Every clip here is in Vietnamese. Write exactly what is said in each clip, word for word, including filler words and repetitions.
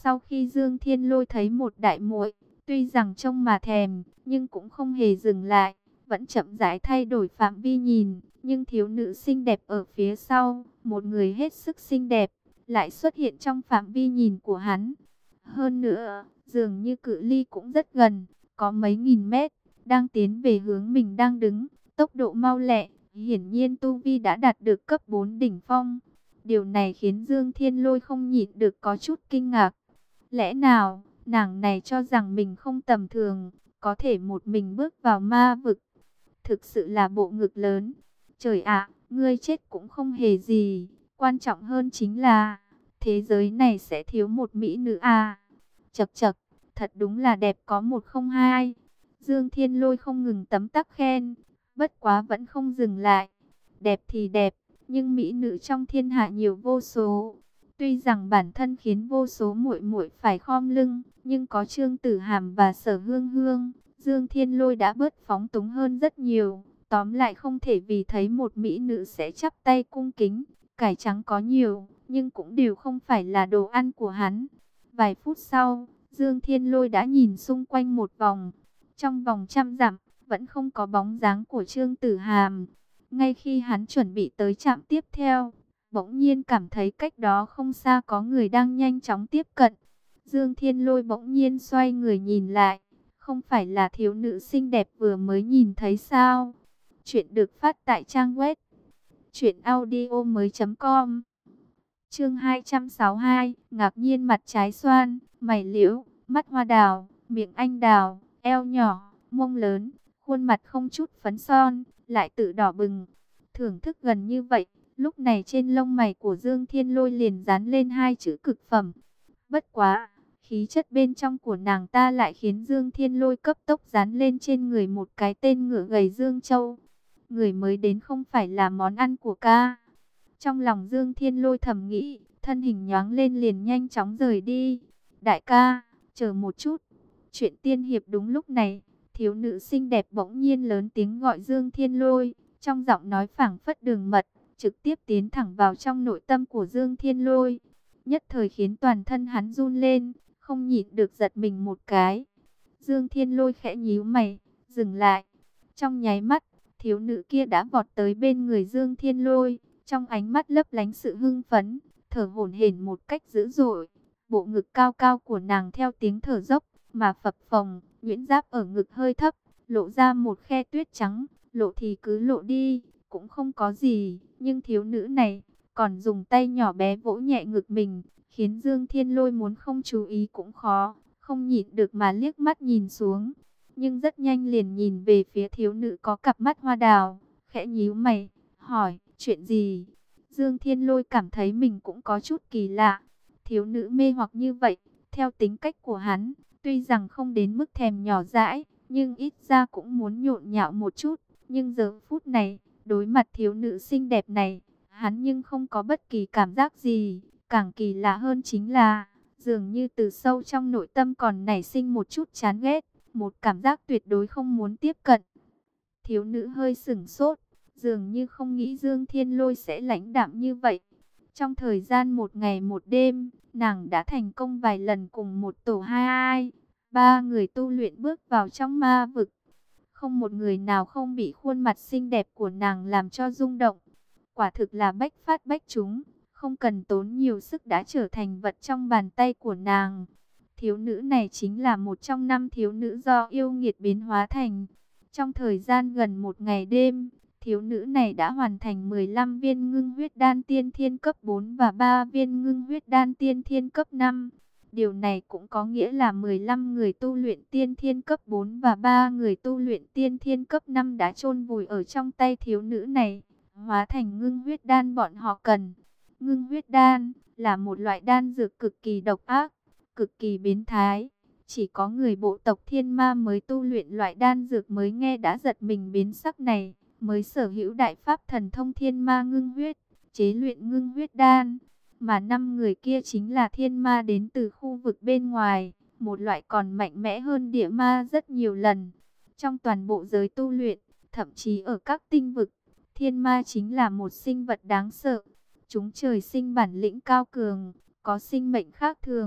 Sau khi Dương Thiên Lôi thấy một đại muội, tuy rằng trông mà thèm, nhưng cũng không hề dừng lại, vẫn chậm rãi thay đổi phạm vi nhìn. Nhưng thiếu nữ xinh đẹp ở phía sau, một người hết sức xinh đẹp, lại xuất hiện trong phạm vi nhìn của hắn. Hơn nữa, dường như cự ly cũng rất gần, có mấy nghìn mét, đang tiến về hướng mình đang đứng, tốc độ mau lẹ, hiển nhiên tu vi đã đạt được cấp bốn đỉnh phong. Điều này khiến Dương Thiên Lôi không nhịn được có chút kinh ngạc. Lẽ nào, nàng này cho rằng mình không tầm thường, có thể một mình bước vào ma vực. Thực sự là bộ ngực lớn. Trời ạ, ngươi chết cũng không hề gì. Quan trọng hơn chính là, thế giới này sẽ thiếu một mỹ nữ à. Chậc chậc, thật đúng là đẹp có một không hai. Dương Thiên Lôi không ngừng tấm tắc khen, bất quá vẫn không dừng lại. Đẹp thì đẹp, nhưng mỹ nữ trong thiên hạ nhiều vô số. Tuy rằng bản thân khiến vô số muội muội phải khom lưng, nhưng có Trương Tử Hàm và Sở Hương Hương, Dương Thiên Lôi đã bớt phóng túng hơn rất nhiều. Tóm lại không thể vì thấy một mỹ nữ sẽ chắp tay cung kính. Cải trắng có nhiều, nhưng cũng đều không phải là đồ ăn của hắn. Vài phút sau, Dương Thiên Lôi đã nhìn xung quanh một vòng. Trong vòng trăm dặm, vẫn không có bóng dáng của Trương Tử Hàm. Ngay khi hắn chuẩn bị tới trạm tiếp theo, bỗng nhiên cảm thấy cách đó không xa có người đang nhanh chóng tiếp cận. Dương Thiên Lôi bỗng nhiên xoay người nhìn lại. Không phải là thiếu nữ xinh đẹp vừa mới nhìn thấy sao? Chuyện được phát tại trang web truyện audio mới chấm com. Chương hai trăm sáu mươi hai, ngạc nhiên mặt trái xoan, mày liễu, mắt hoa đào, miệng anh đào, eo nhỏ, mông lớn, khuôn mặt không chút phấn son, lại tự đỏ bừng. Thưởng thức gần như vậy, lúc này trên lông mày của Dương Thiên Lôi liền dán lên hai chữ cực phẩm. Bất quá, khí chất bên trong của nàng ta lại khiến Dương Thiên Lôi cấp tốc dán lên trên người một cái tên ngựa gầy Dương Châu. Người mới đến không phải là món ăn của ca. Trong lòng Dương Thiên Lôi thầm nghĩ, thân hình nhoáng lên liền nhanh chóng rời đi. Đại ca, chờ một chút. Chuyện tiên hiệp đúng lúc này, thiếu nữ xinh đẹp bỗng nhiên lớn tiếng gọi Dương Thiên Lôi. Trong giọng nói phảng phất đường mật, trực tiếp tiến thẳng vào trong nội tâm của Dương Thiên Lôi. Nhất thời khiến toàn thân hắn run lên, không nhịn được giật mình một cái. Dương Thiên Lôi khẽ nhíu mày, dừng lại. Trong nháy mắt, thiếu nữ kia đã vọt tới bên người Dương Thiên Lôi. Trong ánh mắt lấp lánh sự hưng phấn, thở hổn hển một cách dữ dội. Bộ ngực cao cao của nàng theo tiếng thở dốc mà phập phồng, nhuyễn giáp ở ngực hơi thấp, lộ ra một khe tuyết trắng, lộ thì cứ lộ đi, cũng không có gì. Nhưng thiếu nữ này còn dùng tay nhỏ bé vỗ nhẹ ngực mình, khiến Dương Thiên Lôi muốn không chú ý cũng khó, không nhịn được mà liếc mắt nhìn xuống. Nhưng rất nhanh liền nhìn về phía thiếu nữ có cặp mắt hoa đào, khẽ nhíu mày, hỏi, chuyện gì? Dương Thiên Lôi cảm thấy mình cũng có chút kỳ lạ. Thiếu nữ mê hoặc như vậy, theo tính cách của hắn, tuy rằng không đến mức thèm nhỏ dãi, nhưng ít ra cũng muốn nhộn nhạo một chút. Nhưng giờ phút này, đối mặt thiếu nữ xinh đẹp này, hắn nhưng không có bất kỳ cảm giác gì. Càng kỳ lạ hơn chính là, dường như từ sâu trong nội tâm còn nảy sinh một chút chán ghét, một cảm giác tuyệt đối không muốn tiếp cận. Thiếu nữ hơi sửng sốt, dường như không nghĩ Dương Thiên Lôi sẽ lãnh đạm như vậy. Trong thời gian một ngày một đêm, nàng đã thành công vài lần cùng một tổ hai ai, ba người tu luyện bước vào trong ma vực. Không một người nào không bị khuôn mặt xinh đẹp của nàng làm cho rung động. Quả thực là bách phát bách trúng, không cần tốn nhiều sức đã trở thành vật trong bàn tay của nàng. Thiếu nữ này chính là một trong năm thiếu nữ do yêu nghiệt biến hóa thành. Trong thời gian gần một ngày đêm, thiếu nữ này đã hoàn thành mười lăm viên ngưng huyết đan tiên thiên cấp bốn và ba viên ngưng huyết đan tiên thiên cấp năm. Điều này cũng có nghĩa là mười lăm người tu luyện tiên thiên cấp bốn và ba người tu luyện tiên thiên cấp năm đã chôn vùi ở trong tay thiếu nữ này, hóa thành ngưng huyết đan bọn họ cần. Ngưng huyết đan là một loại đan dược cực kỳ độc ác, cực kỳ biến thái. Chỉ có người bộ tộc thiên ma mới tu luyện loại đan dược mới nghe đã giật mình biến sắc này, mới sở hữu đại pháp thần thông thiên ma ngưng huyết, chế luyện ngưng huyết đan. Mà năm người kia chính là thiên ma đến từ khu vực bên ngoài, một loại còn mạnh mẽ hơn địa ma rất nhiều lần. Trong toàn bộ giới tu luyện, thậm chí ở các tinh vực, thiên ma chính là một sinh vật đáng sợ. Chúng trời sinh bản lĩnh cao cường, có sinh mệnh khác thường,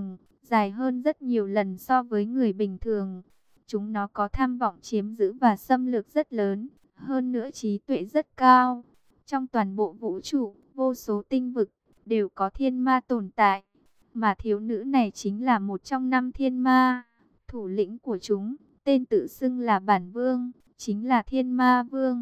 dài hơn rất nhiều lần so với người bình thường. Chúng nó có tham vọng chiếm giữ và xâm lược rất lớn, hơn nữa trí tuệ rất cao. Trong toàn bộ vũ trụ, vô số tinh vực, đều có thiên ma tồn tại. Mà thiếu nữ này chính là một trong năm thiên ma, thủ lĩnh của chúng, tên tự xưng là Bản Vương, chính là Thiên Ma Vương.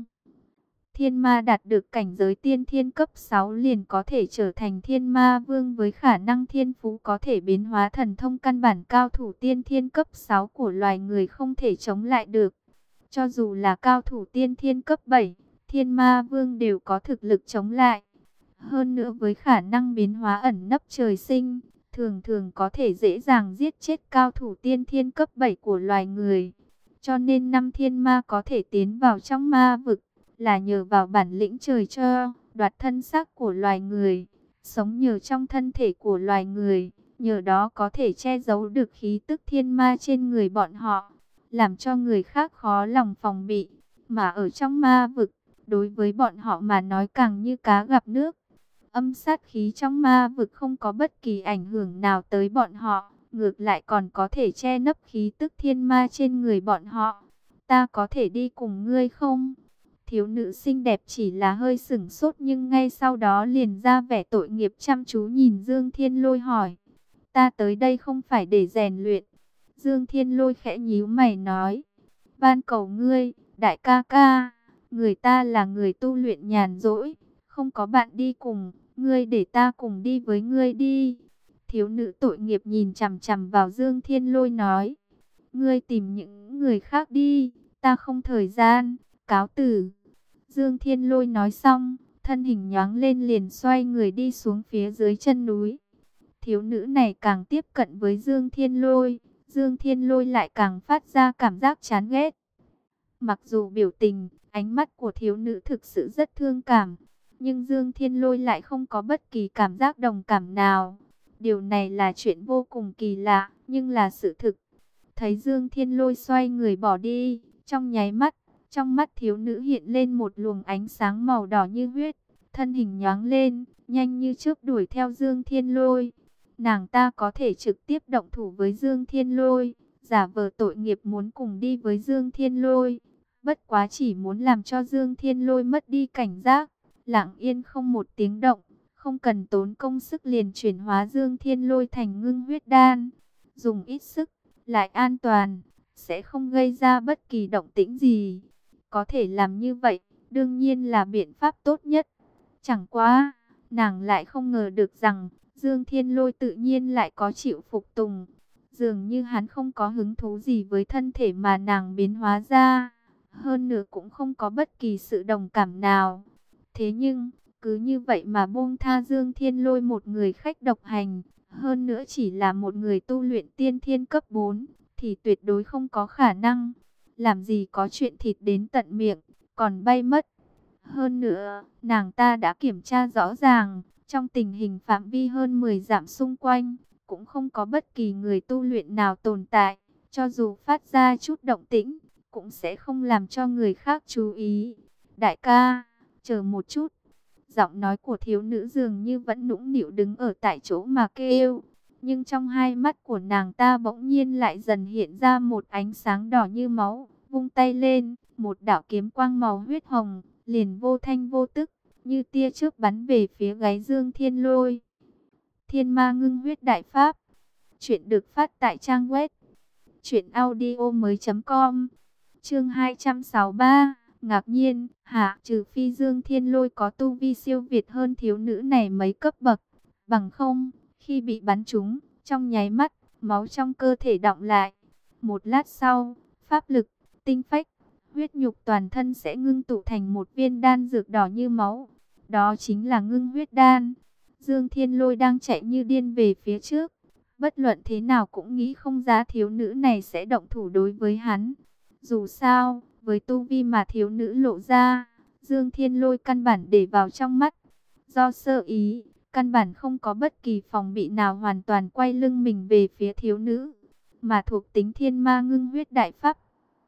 Thiên ma đạt được cảnh giới tiên thiên cấp sáu liền có thể trở thành thiên ma vương với khả năng thiên phú có thể biến hóa thần thông căn bản cao thủ tiên thiên cấp sáu của loài người không thể chống lại được. Cho dù là cao thủ tiên thiên cấp bảy, thiên ma vương đều có thực lực chống lại. Hơn nữa với khả năng biến hóa ẩn nấp trời sinh, thường thường có thể dễ dàng giết chết cao thủ tiên thiên cấp bảy của loài người. Cho nên năm thiên ma có thể tiến vào trong ma vực, là nhờ vào bản lĩnh trời cho, đoạt thân xác của loài người, sống nhờ trong thân thể của loài người, nhờ đó có thể che giấu được khí tức thiên ma trên người bọn họ, làm cho người khác khó lòng phòng bị. Mà ở trong ma vực, đối với bọn họ mà nói càng như cá gặp nước. Âm sát khí trong ma vực không có bất kỳ ảnh hưởng nào tới bọn họ, ngược lại còn có thể che lấp khí tức thiên ma trên người bọn họ. Ta có thể đi cùng ngươi không? Thiếu nữ xinh đẹp chỉ là hơi sửng sốt nhưng ngay sau đó liền ra vẻ tội nghiệp chăm chú nhìn Dương Thiên Lôi hỏi. Ta tới đây không phải để rèn luyện. Dương Thiên Lôi khẽ nhíu mày nói. Van cầu ngươi, đại ca ca, người ta là người tu luyện nhàn rỗi, không có bạn đi cùng, ngươi để ta cùng đi với ngươi đi. Thiếu nữ tội nghiệp nhìn chằm chằm vào Dương Thiên Lôi nói. Ngươi tìm những người khác đi, ta không thời gian. Cáo từ. Dương Thiên Lôi nói xong, thân hình nhoáng lên liền xoay người đi xuống phía dưới chân núi. Thiếu nữ này càng tiếp cận với Dương Thiên Lôi, Dương Thiên Lôi lại càng phát ra cảm giác chán ghét. Mặc dù biểu tình, ánh mắt của thiếu nữ thực sự rất thương cảm, nhưng Dương Thiên Lôi lại không có bất kỳ cảm giác đồng cảm nào. Điều này là chuyện vô cùng kỳ lạ, nhưng là sự thực. Thấy Dương Thiên Lôi xoay người bỏ đi, trong nháy mắt, trong mắt thiếu nữ hiện lên một luồng ánh sáng màu đỏ như huyết, thân hình nhoáng lên, nhanh như chớp đuổi theo Dương Thiên Lôi. Nàng ta có thể trực tiếp động thủ với Dương Thiên Lôi, giả vờ tội nghiệp muốn cùng đi với Dương Thiên Lôi. Bất quá chỉ muốn làm cho Dương Thiên Lôi mất đi cảnh giác, lặng yên không một tiếng động, không cần tốn công sức liền chuyển hóa Dương Thiên Lôi thành ngưng huyết đan. Dùng ít sức, lại an toàn, sẽ không gây ra bất kỳ động tĩnh gì. Có thể làm như vậy, đương nhiên là biện pháp tốt nhất. Chẳng qua, nàng lại không ngờ được rằng, Dương Thiên Lôi tự nhiên lại có chịu phục tùng. Dường như hắn không có hứng thú gì với thân thể mà nàng biến hóa ra. Hơn nữa cũng không có bất kỳ sự đồng cảm nào. Thế nhưng, cứ như vậy mà buông tha Dương Thiên Lôi một người khách độc hành, hơn nữa chỉ là một người tu luyện tiên thiên cấp bốn, thì tuyệt đối không có khả năng. Làm gì có chuyện thịt đến tận miệng, còn bay mất. Hơn nữa, nàng ta đã kiểm tra rõ ràng, trong tình hình phạm vi hơn mười dặm xung quanh, cũng không có bất kỳ người tu luyện nào tồn tại. Cho dù phát ra chút động tĩnh, cũng sẽ không làm cho người khác chú ý. Đại ca, chờ một chút. Giọng nói của thiếu nữ dường như vẫn nũng nịu đứng ở tại chỗ mà kêu. Nhưng trong hai mắt của nàng ta bỗng nhiên lại dần hiện ra một ánh sáng đỏ như máu. Vung tay lên, một đạo kiếm quang màu huyết hồng, liền vô thanh vô tức, như tia chớp bắn về phía gáy Dương Thiên Lôi. Thiên ma ngưng huyết đại pháp. Chuyện được phát tại trang web truyện audio mới chấm com. Chương hai trăm sáu mươi ba. Ngạc nhiên, hả, trừ phi Dương Thiên Lôi có tu vi siêu việt hơn thiếu nữ này mấy cấp bậc. Bằng không, khi bị bắn trúng, trong nháy mắt, máu trong cơ thể đọng lại. Một lát sau, pháp lực, tinh phách, huyết nhục toàn thân sẽ ngưng tụ thành một viên đan dược đỏ như máu. Đó chính là ngưng huyết đan. Dương Thiên Lôi đang chạy như điên về phía trước. Bất luận thế nào cũng nghĩ không ra thiếu nữ này sẽ động thủ đối với hắn. Dù sao, với tu vi mà thiếu nữ lộ ra, Dương Thiên Lôi căn bản để vào trong mắt. Do sơ ý, căn bản không có bất kỳ phòng bị nào, hoàn toàn quay lưng mình về phía thiếu nữ. Mà thuộc tính thiên ma ngưng huyết đại pháp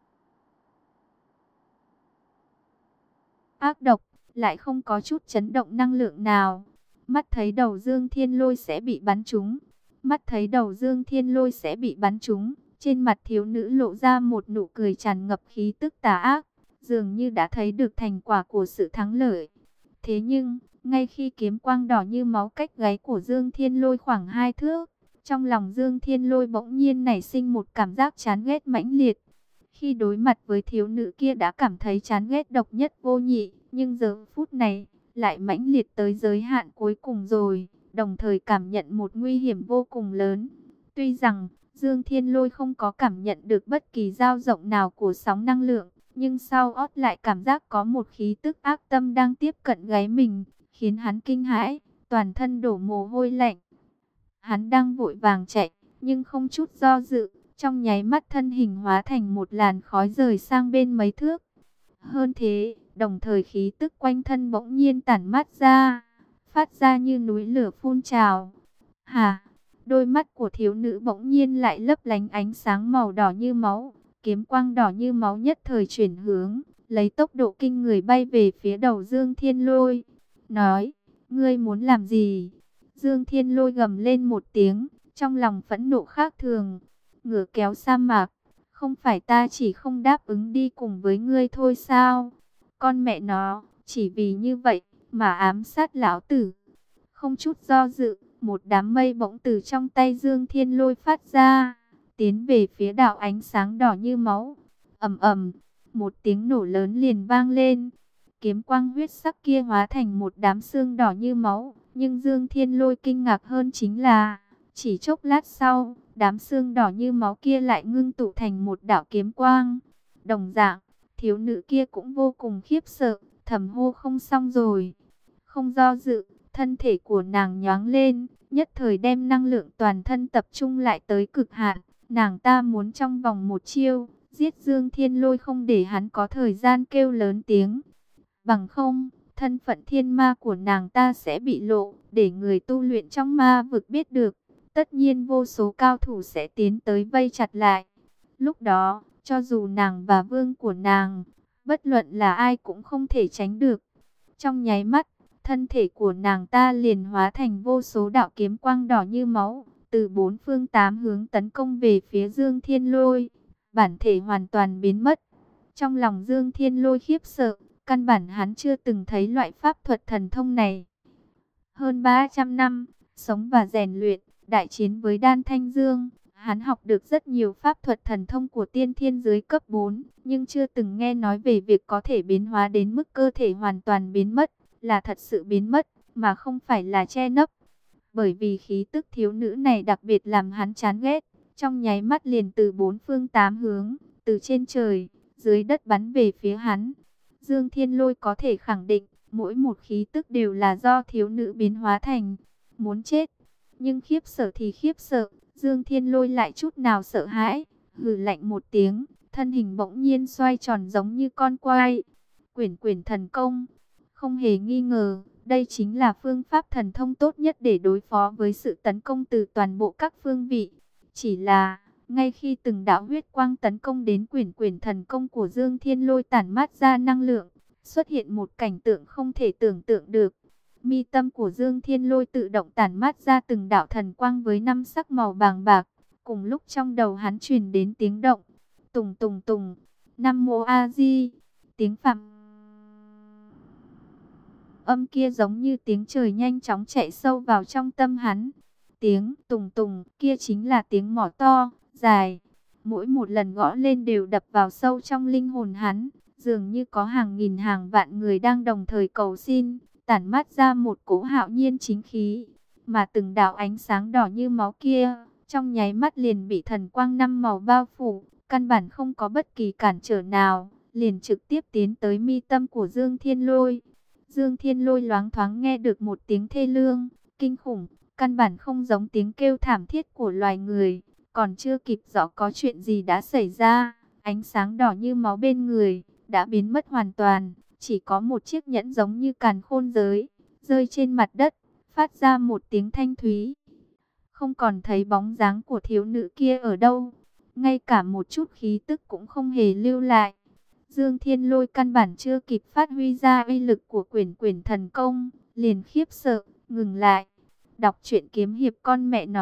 ác độc, lại không có chút chấn động năng lượng nào. Mắt thấy đầu Dương Thiên Lôi sẽ bị bắn trúng, mắt thấy đầu Dương Thiên Lôi sẽ bị bắn trúng, trên mặt thiếu nữ lộ ra một nụ cười tràn ngập khí tức tà ác, dường như đã thấy được thành quả của sự thắng lợi. Thế nhưng, ngay khi kiếm quang đỏ như máu cách gáy của Dương Thiên Lôi khoảng hai thước, trong lòng Dương Thiên Lôi bỗng nhiên nảy sinh một cảm giác chán ghét mãnh liệt. Khi đối mặt với thiếu nữ kia đã cảm thấy chán ghét độc nhất vô nhị, nhưng giờ phút này lại mãnh liệt tới giới hạn cuối cùng rồi, đồng thời cảm nhận một nguy hiểm vô cùng lớn. Tuy rằng Dương Thiên Lôi không có cảm nhận được bất kỳ dao động nào của sóng năng lượng, nhưng sau ót lại cảm giác có một khí tức ác tâm đang tiếp cận gáy mình, khiến hắn kinh hãi, toàn thân đổ mồ hôi lạnh. Hắn đang vội vàng chạy, nhưng không chút do dự, trong nháy mắt thân hình hóa thành một làn khói rời sang bên mấy thước. Hơn thế, đồng thời khí tức quanh thân bỗng nhiên tản mát ra, phát ra như núi lửa phun trào. Hà, đôi mắt của thiếu nữ bỗng nhiên lại lấp lánh ánh sáng màu đỏ như máu, kiếm quang đỏ như máu nhất thời chuyển hướng, lấy tốc độ kinh người bay về phía đầu Dương Thiên Lôi. Nói, ngươi muốn làm gì? Dương Thiên Lôi gầm lên một tiếng, trong lòng phẫn nộ khác thường. Ngựa kéo sa mạc, không phải ta chỉ không đáp ứng đi cùng với ngươi thôi sao? Con mẹ nó, chỉ vì như vậy mà ám sát lão tử. Không chút do dự, một đám mây bỗng từ trong tay Dương Thiên Lôi phát ra, tiến về phía đạo ánh sáng đỏ như máu. Ầm ầm, một tiếng nổ lớn liền vang lên. Kiếm quang huyết sắc kia hóa thành một đám xương đỏ như máu, nhưng Dương Thiên Lôi kinh ngạc hơn chính là, chỉ chốc lát sau, đám xương đỏ như máu kia lại ngưng tụ thành một đạo kiếm quang. Đồng dạng, thiếu nữ kia cũng vô cùng khiếp sợ, thầm hô không xong rồi. Không do dự, thân thể của nàng nhoáng lên, nhất thời đem năng lượng toàn thân tập trung lại tới cực hạn. Nàng ta muốn trong vòng một chiêu, giết Dương Thiên Lôi không để hắn có thời gian kêu lớn tiếng. Bằng không, thân phận thiên ma của nàng ta sẽ bị lộ, để người tu luyện trong ma vực biết được. Tất nhiên vô số cao thủ sẽ tiến tới vây chặt lại. Lúc đó, cho dù nàng và vương của nàng, bất luận là ai cũng không thể tránh được. Trong nháy mắt, thân thể của nàng ta liền hóa thành vô số đạo kiếm quang đỏ như máu, từ bốn phương tám hướng tấn công về phía Dương Thiên Lôi. Bản thể hoàn toàn biến mất. Trong lòng Dương Thiên Lôi khiếp sợ, căn bản hắn chưa từng thấy loại pháp thuật thần thông này. Hơn ba trăm năm, sống và rèn luyện, đại chiến với Đan Thanh Dương, hắn học được rất nhiều pháp thuật thần thông của tiên thiên dưới cấp bốn, nhưng chưa từng nghe nói về việc có thể biến hóa đến mức cơ thể hoàn toàn biến mất, là thật sự biến mất, mà không phải là che nấp. Bởi vì khí tức thiếu nữ này đặc biệt làm hắn chán ghét, trong nháy mắt liền từ bốn phương tám hướng, từ trên trời, dưới đất bắn về phía hắn. Dương Thiên Lôi có thể khẳng định, mỗi một khí tức đều là do thiếu nữ biến hóa thành. Muốn chết, nhưng khiếp sợ thì khiếp sợ, Dương Thiên Lôi lại chút nào sợ hãi, hừ lạnh một tiếng, thân hình bỗng nhiên xoay tròn giống như con quay. Quyển quyển thần công, không hề nghi ngờ, đây chính là phương pháp thần thông tốt nhất để đối phó với sự tấn công từ toàn bộ các phương vị. Chỉ là, ngay khi từng đạo huyết quang tấn công đến quyển quyển thần công của Dương Thiên Lôi tản mát ra năng lượng, xuất hiện một cảnh tượng không thể tưởng tượng được. Mi tâm của Dương Thiên Lôi tự động tản mát ra từng đạo thần quang với năm sắc màu vàng bạc. Cùng lúc trong đầu hắn truyền đến tiếng động. Tùng tùng tùng, Nam Mô A Di, tiếng Phạm. Âm kia giống như tiếng trời nhanh chóng chạy sâu vào trong tâm hắn. Tiếng tùng tùng kia chính là tiếng mõ to, dài. Mỗi một lần gõ lên đều đập vào sâu trong linh hồn hắn. Dường như có hàng nghìn hàng vạn người đang đồng thời cầu xin, tản mát ra một cỗ hạo nhiên chính khí. Mà từng đạo ánh sáng đỏ như máu kia, trong nháy mắt liền bị thần quang năm màu bao phủ. Căn bản không có bất kỳ cản trở nào, liền trực tiếp tiến tới mi tâm của Dương Thiên Lôi. Dương Thiên Lôi loáng thoáng nghe được một tiếng thê lương, kinh khủng, căn bản không giống tiếng kêu thảm thiết của loài người. Còn chưa kịp rõ có chuyện gì đã xảy ra, ánh sáng đỏ như máu bên người đã biến mất hoàn toàn, chỉ có một chiếc nhẫn giống như càn khôn giới, rơi trên mặt đất, phát ra một tiếng thanh thúy. Không còn thấy bóng dáng của thiếu nữ kia ở đâu, ngay cả một chút khí tức cũng không hề lưu lại. Dương Thiên Lôi căn bản chưa kịp phát huy ra uy lực của quyển quyển thần công, liền khiếp sợ, ngừng lại. Đọc truyện kiếm hiệp con mẹ nó,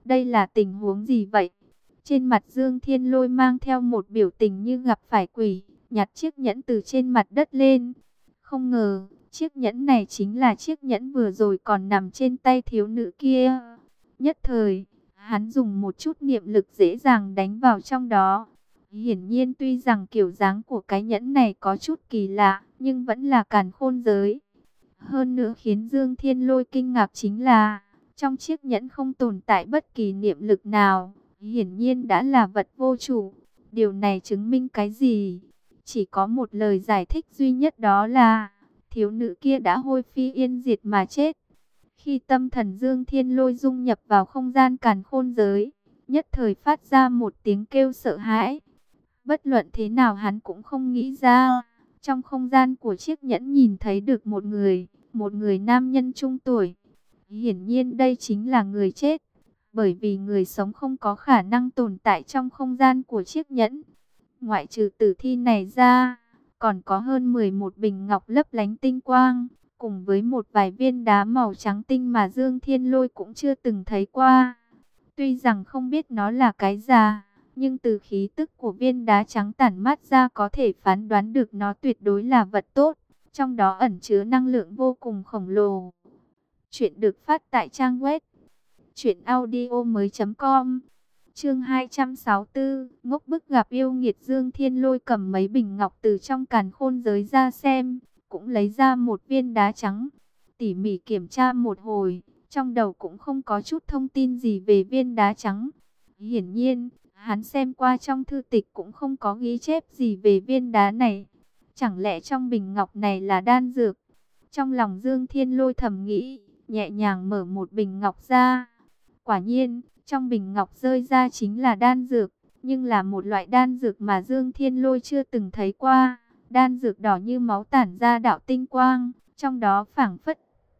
Đây là tình huống gì vậy? Trên mặt Dương Thiên Lôi mang theo một biểu tình như gặp phải quỷ, nhặt chiếc nhẫn từ trên mặt đất lên. Không ngờ, chiếc nhẫn này chính là chiếc nhẫn vừa rồi còn nằm trên tay thiếu nữ kia. Nhất thời, hắn dùng một chút niệm lực dễ dàng đánh vào trong đó. Hiển nhiên tuy rằng kiểu dáng của cái nhẫn này có chút kỳ lạ, nhưng vẫn là càn khôn giới. Hơn nữa khiến Dương Thiên Lôi kinh ngạc chính là, trong chiếc nhẫn không tồn tại bất kỳ niệm lực nào, hiển nhiên đã là vật vô chủ. Điều này chứng minh cái gì? Chỉ có một lời giải thích duy nhất, đó là thiếu nữ kia đã hôi phi yên diệt mà chết. Khi tâm thần Dương Thiên Lôi dung nhập vào không gian càn khôn giới, nhất thời phát ra một tiếng kêu sợ hãi. Bất luận thế nào hắn cũng không nghĩ ra, trong không gian của chiếc nhẫn nhìn thấy được một người, một người nam nhân trung tuổi. Hiển nhiên đây chính là người chết, bởi vì người sống không có khả năng tồn tại trong không gian của chiếc nhẫn. Ngoại trừ tử thi này ra, còn có hơn mười một bình ngọc lấp lánh tinh quang, cùng với một vài viên đá màu trắng tinh mà Dương Thiên Lôi cũng chưa từng thấy qua. Tuy rằng không biết nó là cái gì, nhưng từ khí tức của viên đá trắng tản mát ra có thể phán đoán được nó tuyệt đối là vật tốt, trong đó ẩn chứa năng lượng vô cùng khổng lồ. Chuyện được phát tại trang web truyện audio mới chấm com. Chương hai trăm sáu mươi tư, ngốc bức gặp yêu nghiệt. Dương Thiên Lôi cầm mấy bình ngọc từ trong càn khôn giới ra xem, cũng lấy ra một viên đá trắng. Tỉ mỉ kiểm tra một hồi, trong đầu cũng không có chút thông tin gì về viên đá trắng. Hiển nhiên, hắn xem qua trong thư tịch cũng không có ghi chép gì về viên đá này. Chẳng lẽ trong bình ngọc này là đan dược? Trong lòng Dương Thiên Lôi thầm nghĩ, nhẹ nhàng mở một bình ngọc ra. Quả nhiên, trong bình ngọc rơi ra chính là đan dược, nhưng là một loại đan dược mà Dương Thiên Lôi chưa từng thấy qua. Đan dược đỏ như máu tản ra đạo tinh quang, trong đó phảng phất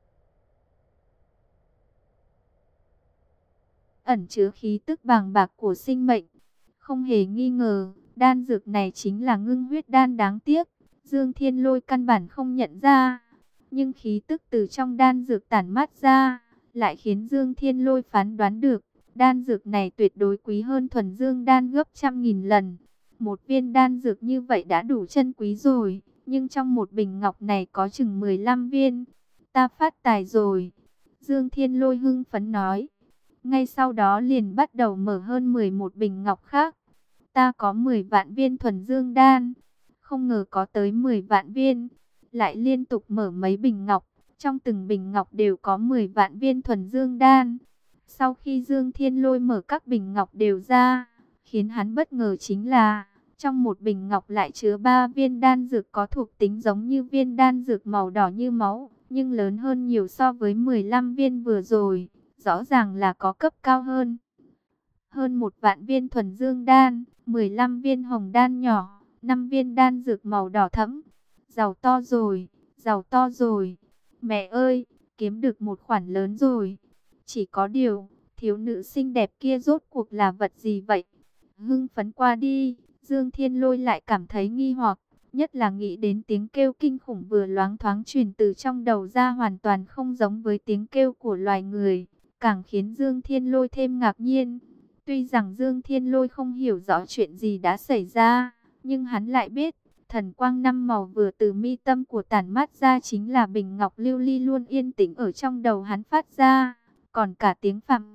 ẩn chứa khí tức bàng bạc của sinh mệnh. Không hề nghi ngờ, đan dược này chính là ngưng huyết đan. Đáng tiếc, Dương Thiên Lôi căn bản không nhận ra, nhưng khí tức từ trong đan dược tản mát ra, lại khiến Dương Thiên Lôi phán đoán được, đan dược này tuyệt đối quý hơn thuần dương đan gấp trăm nghìn lần. Một viên đan dược như vậy đã đủ chân quý rồi, nhưng trong một bình ngọc này có chừng mười lăm viên. Ta phát tài rồi, Dương Thiên Lôi hưng phấn nói. Ngay sau đó liền bắt đầu mở hơn mười một bình ngọc khác. Ta có mười vạn viên thuần dương đan, không ngờ có tới mười vạn viên. Lại liên tục mở mấy bình ngọc, trong từng bình ngọc đều có mười vạn viên thuần dương đan. Sau khi Dương Thiên Lôi mở các bình ngọc đều ra, khiến hắn bất ngờ chính là, trong một bình ngọc lại chứa ba viên đan dược có thuộc tính giống như viên đan dược màu đỏ như máu, nhưng lớn hơn nhiều so với mười lăm viên vừa rồi, rõ ràng là có cấp cao hơn. Hơn một vạn viên thuần dương đan, mười lăm viên hồng đan nhỏ, năm viên đan dược màu đỏ thẫm. Giàu to rồi, giàu to rồi. Mẹ ơi, kiếm được một khoản lớn rồi. Chỉ có điều, thiếu nữ xinh đẹp kia rốt cuộc là vật gì vậy? Hưng phấn qua đi, Dương Thiên Lôi lại cảm thấy nghi hoặc, nhất là nghĩ đến tiếng kêu kinh khủng vừa loáng thoáng truyền từ trong đầu ra, hoàn toàn không giống với tiếng kêu của loài người, càng khiến Dương Thiên Lôi thêm ngạc nhiên. Tuy rằng Dương Thiên Lôi không hiểu rõ chuyện gì đã xảy ra, nhưng hắn lại biết, thần quang năm màu vừa từ mi tâm của tản mát ra chính là bình ngọc lưu ly luôn yên tĩnh ở trong đầu hắn phát ra. Còn cả tiếng phạm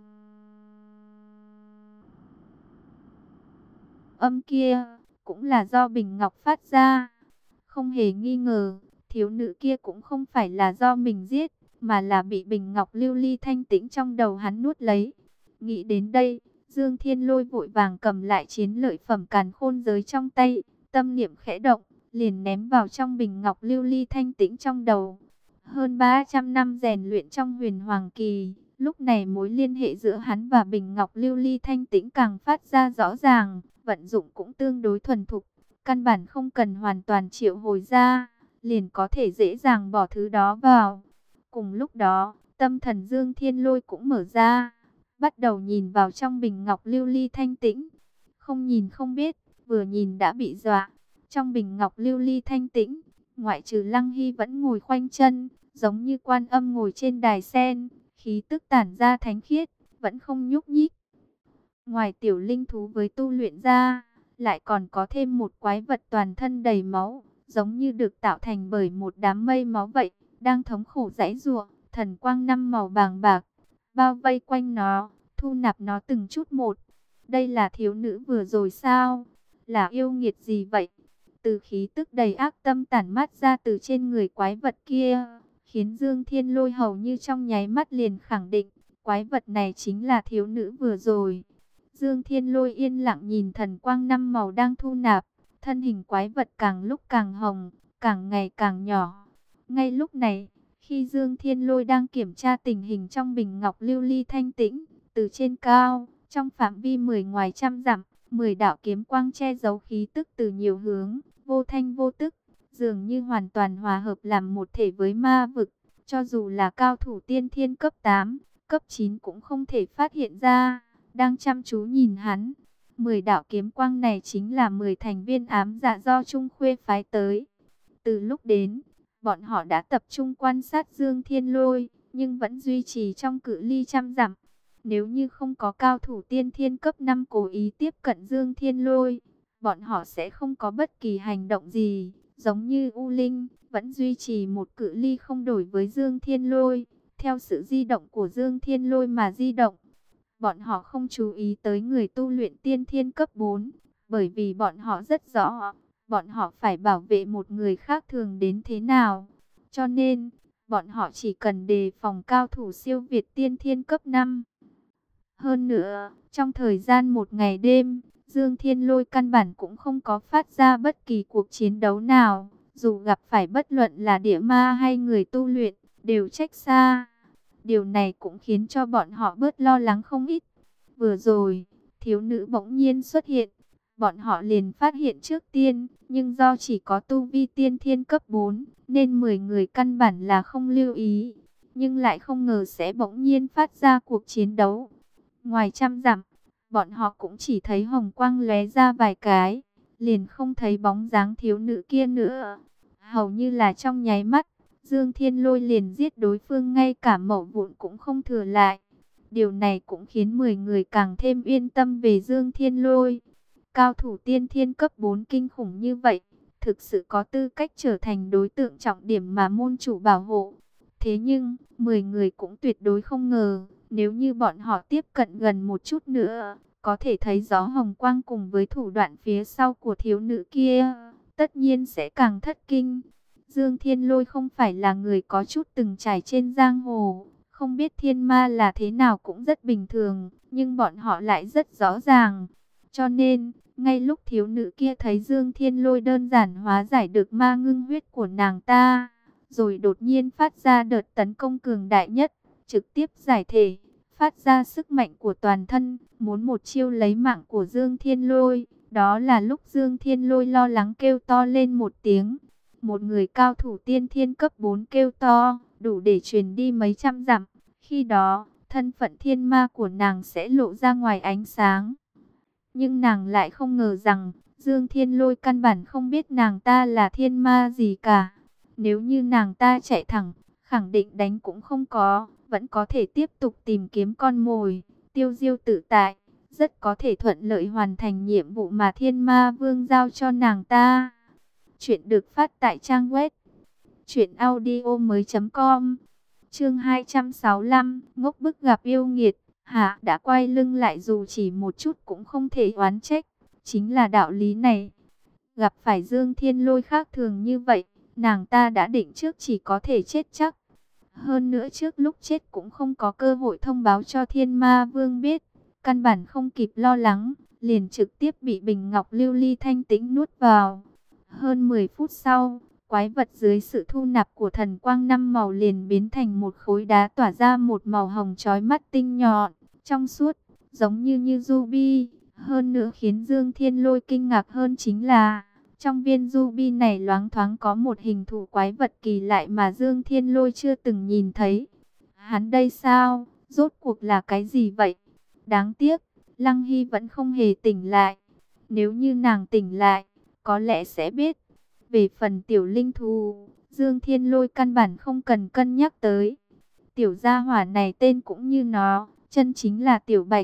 âm kia cũng là do bình ngọc phát ra. Không hề nghi ngờ, thiếu nữ kia cũng không phải là do mình giết, mà là bị bình ngọc lưu ly thanh tĩnh trong đầu hắn nuốt lấy. Nghĩ đến đây, Dương Thiên Lôi vội vàng cầm lại chiến lợi phẩm càn khôn giới trong tay, tâm niệm khẽ động, liền ném vào trong bình ngọc lưu ly thanh tĩnh trong đầu. Hơn ba trăm năm rèn luyện trong huyền hoàng kỳ, lúc này mối liên hệ giữa hắn và bình ngọc lưu ly thanh tĩnh càng phát ra rõ ràng, vận dụng cũng tương đối thuần thục, căn bản không cần hoàn toàn triệu hồi ra, liền có thể dễ dàng bỏ thứ đó vào. Cùng lúc đó, tâm thần Dương Thiên Lôi cũng mở ra, bắt đầu nhìn vào trong bình ngọc lưu ly thanh tĩnh. Không nhìn không biết, vừa nhìn đã bị dọa. Trong bình ngọc lưu ly thanh tĩnh, ngoại trừ Lăng Hy vẫn ngồi khoanh chân, giống như Quan Âm ngồi trên đài sen, khí tức tản ra thánh khiết, vẫn không nhúc nhích. Ngoài tiểu linh thú với tu luyện ra, lại còn có thêm một quái vật toàn thân đầy máu, giống như được tạo thành bởi một đám mây máu vậy, đang thống khổ giãy giụa. Thần quang năm màu vàng bạc bao vây quanh nó, thu nạp nó từng chút một. Đây là thiếu nữ vừa rồi sao? Là yêu nghiệt gì vậy? Từ khí tức đầy ác tâm tản mát ra từ trên người quái vật kia, khiến Dương Thiên Lôi hầu như trong nháy mắt liền khẳng định, quái vật này chính là thiếu nữ vừa rồi. Dương Thiên Lôi yên lặng nhìn thần quang năm màu đang thu nạp, thân hình quái vật càng lúc càng hồng, càng ngày càng nhỏ. Ngay lúc này, khi Dương Thiên Lôi đang kiểm tra tình hình trong bình ngọc lưu ly thanh tĩnh, từ trên cao, trong phạm vi mười ngoài trăm dặm, mười đạo kiếm quang che giấu khí tức từ nhiều hướng, vô thanh vô tức, dường như hoàn toàn hòa hợp làm một thể với ma vực. Cho dù là cao thủ tiên thiên cấp tám, cấp chín cũng không thể phát hiện ra, đang chăm chú nhìn hắn. Mười đạo kiếm quang này chính là mười thành viên ám dạ do Trung Khuê phái tới. Từ lúc đến, bọn họ đã tập trung quan sát Dương Thiên Lôi, nhưng vẫn duy trì trong cự ly trăm dặm. Nếu như không có cao thủ tiên thiên cấp năm cố ý tiếp cận Dương Thiên Lôi, bọn họ sẽ không có bất kỳ hành động gì. Giống như U Linh, vẫn duy trì một cự ly không đổi với Dương Thiên Lôi, theo sự di động của Dương Thiên Lôi mà di động. Bọn họ không chú ý tới người tu luyện tiên thiên cấp bốn, bởi vì bọn họ rất rõ, bọn họ phải bảo vệ một người khác thường đến thế nào. Cho nên, bọn họ chỉ cần đề phòng cao thủ siêu việt tiên thiên cấp năm. Hơn nữa, trong thời gian một ngày đêm, Dương Thiên Lôi căn bản cũng không có phát ra bất kỳ cuộc chiến đấu nào. Dù gặp phải bất luận là địa ma hay người tu luyện, đều trách xa. Điều này cũng khiến cho bọn họ bớt lo lắng không ít. Vừa rồi, thiếu nữ bỗng nhiên xuất hiện. Bọn họ liền phát hiện trước tiên, nhưng do chỉ có tu vi tiên thiên cấp bốn, nên mười người căn bản là không lưu ý. Nhưng lại không ngờ sẽ bỗng nhiên phát ra cuộc chiến đấu. Ngoài trăm dặm, bọn họ cũng chỉ thấy hồng quang lóe ra vài cái, liền không thấy bóng dáng thiếu nữ kia nữa. Hầu như là trong nháy mắt, Dương Thiên Lôi liền giết đối phương, ngay cả mẩu vụn cũng không thừa lại. Điều này cũng khiến mười người càng thêm yên tâm về Dương Thiên Lôi. Cao thủ tiên thiên cấp bốn kinh khủng như vậy, thực sự có tư cách trở thành đối tượng trọng điểm mà môn chủ bảo hộ. Thế nhưng, mười người cũng tuyệt đối không ngờ, nếu như bọn họ tiếp cận gần một chút nữa, có thể thấy gió hồng quang cùng với thủ đoạn phía sau của thiếu nữ kia, tất nhiên sẽ càng thất kinh. Dương Thiên Lôi không phải là người có chút từng trải trên giang hồ, không biết thiên ma là thế nào cũng rất bình thường, nhưng bọn họ lại rất rõ ràng. Cho nên, ngay lúc thiếu nữ kia thấy Dương Thiên Lôi đơn giản hóa giải được ma ngưng huyết của nàng ta, rồi đột nhiên phát ra đợt tấn công cường đại nhất, trực tiếp giải thể, phát ra sức mạnh của toàn thân, muốn một chiêu lấy mạng của Dương Thiên Lôi. Đó là lúc Dương Thiên Lôi lo lắng kêu to lên một tiếng. Một người cao thủ tiên thiên cấp bốn kêu to, đủ để truyền đi mấy trăm dặm. Khi đó, thân phận thiên ma của nàng sẽ lộ ra ngoài ánh sáng. Nhưng nàng lại không ngờ rằng, Dương Thiên Lôi căn bản không biết nàng ta là thiên ma gì cả. Nếu như nàng ta chạy thẳng, khẳng định đánh cũng không có, vẫn có thể tiếp tục tìm kiếm con mồi, tiêu diêu tự tại, rất có thể thuận lợi hoàn thành nhiệm vụ mà Thiên Ma Vương giao cho nàng ta. Chuyện được phát tại trang web truyện audio mới chấm com. Chương hai trăm sáu mươi lăm, ngốc bức gặp yêu nghiệt. Hạ đã quay lưng lại, dù chỉ một chút cũng không thể oán trách, chính là đạo lý này. Gặp phải Dương Thiên Lôi khác thường như vậy, nàng ta đã định trước chỉ có thể chết chắc. Hơn nữa trước lúc chết cũng không có cơ hội thông báo cho Thiên Ma Vương biết, căn bản không kịp lo lắng, liền trực tiếp bị bình ngọc lưu ly thanh tĩnh nuốt vào. Hơn mười phút sau, quái vật dưới sự thu nạp của thần quang năm màu liền biến thành một khối đá tỏa ra một màu hồng chói mắt tinh nhọn, trong suốt, giống như như ruby. Hơn nữa khiến Dương Thiên Lôi kinh ngạc hơn chính là, trong viên ruby này loáng thoáng có một hình thù quái vật kỳ lạ mà Dương Thiên Lôi chưa từng nhìn thấy. Hắn đây sao? Rốt cuộc là cái gì vậy? Đáng tiếc, Lăng Hy vẫn không hề tỉnh lại. Nếu như nàng tỉnh lại, có lẽ sẽ biết. Về phần tiểu linh thú, Dương Thiên Lôi căn bản không cần cân nhắc tới. Tiểu gia hỏa này tên cũng như nó, chân chính là tiểu bạch.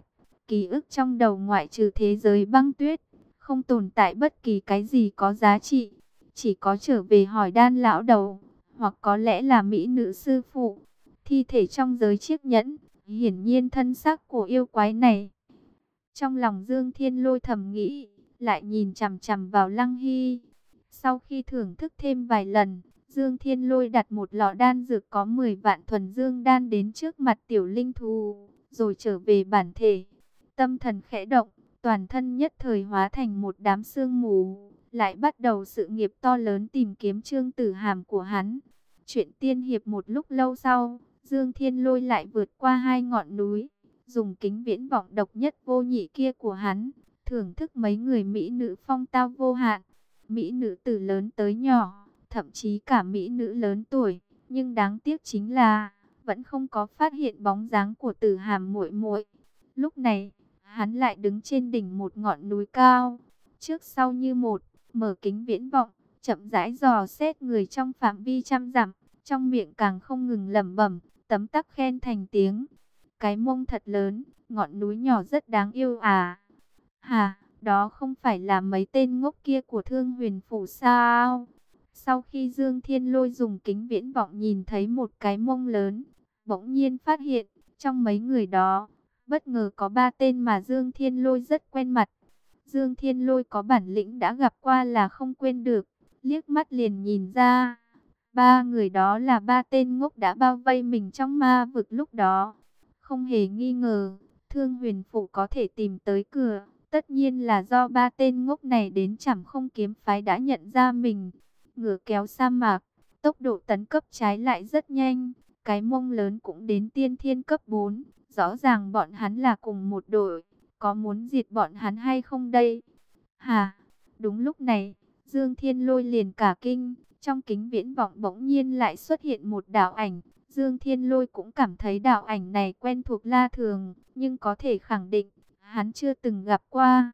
Ký ức trong đầu ngoại trừ thế giới băng tuyết, không tồn tại bất kỳ cái gì có giá trị. Chỉ có trở về hỏi đan lão đầu, hoặc có lẽ là mỹ nữ sư phụ. Thi thể trong giới chiếc nhẫn, hiển nhiên thân xác của yêu quái này. Trong lòng Dương Thiên Lôi thầm nghĩ, lại nhìn chằm chằm vào Lăng Hy. Sau khi thưởng thức thêm vài lần, Dương Thiên Lôi đặt một lọ đan dược có mười vạn thuần dương đan đến trước mặt tiểu linh thú, rồi trở về bản thể. Tâm thần khẽ động, toàn thân nhất thời hóa thành một đám sương mù, lại bắt đầu sự nghiệp to lớn tìm kiếm Trương Tử Hàm của hắn. Chuyện tiên hiệp một lúc lâu sau, Dương Thiên Lôi lại vượt qua hai ngọn núi, dùng kính viễn vọng độc nhất vô nhị kia của hắn, thưởng thức mấy người mỹ nữ phong tao vô hạn. Mỹ nữ từ lớn tới nhỏ, thậm chí cả mỹ nữ lớn tuổi, nhưng đáng tiếc chính là vẫn không có phát hiện bóng dáng của Tử Hàm muội muội. Lúc này, hắn lại đứng trên đỉnh một ngọn núi cao, trước sau như một, mở kính viễn vọng, chậm rãi dò xét người trong phạm vi trăm dặm, trong miệng càng không ngừng lẩm bẩm, tấm tắc khen thành tiếng. Cái mông thật lớn, ngọn núi nhỏ rất đáng yêu à. Hà, đó không phải là mấy tên ngốc kia của Thương Huyền Phủ sao? Sau khi Dương Thiên Lôi dùng kính viễn vọng nhìn thấy một cái mông lớn, bỗng nhiên phát hiện, trong mấy người đó, bất ngờ có ba tên mà Dương Thiên Lôi rất quen mặt. Dương Thiên Lôi có bản lĩnh đã gặp qua là không quên được, liếc mắt liền nhìn ra. Ba người đó là ba tên ngốc đã bao vây mình trong ma vực lúc đó. Không hề nghi ngờ, Thương Huyền Phủ có thể tìm tới cửa, tất nhiên là do ba tên ngốc này đến Trảm Không Kiếm Phái đã nhận ra mình. Ngựa kéo sa mạc, tốc độ tấn cấp trái lại rất nhanh, cái mông lớn cũng đến tiên thiên cấp bốn. Rõ ràng bọn hắn là cùng một đội, có muốn diệt bọn hắn hay không đây? Hà, đúng lúc này, Dương Thiên Lôi liền cả kinh, trong kính viễn vọng bỗng nhiên lại xuất hiện một đạo ảnh. Dương Thiên Lôi cũng cảm thấy đạo ảnh này quen thuộc lạ thường, nhưng có thể khẳng định, hắn chưa từng gặp qua.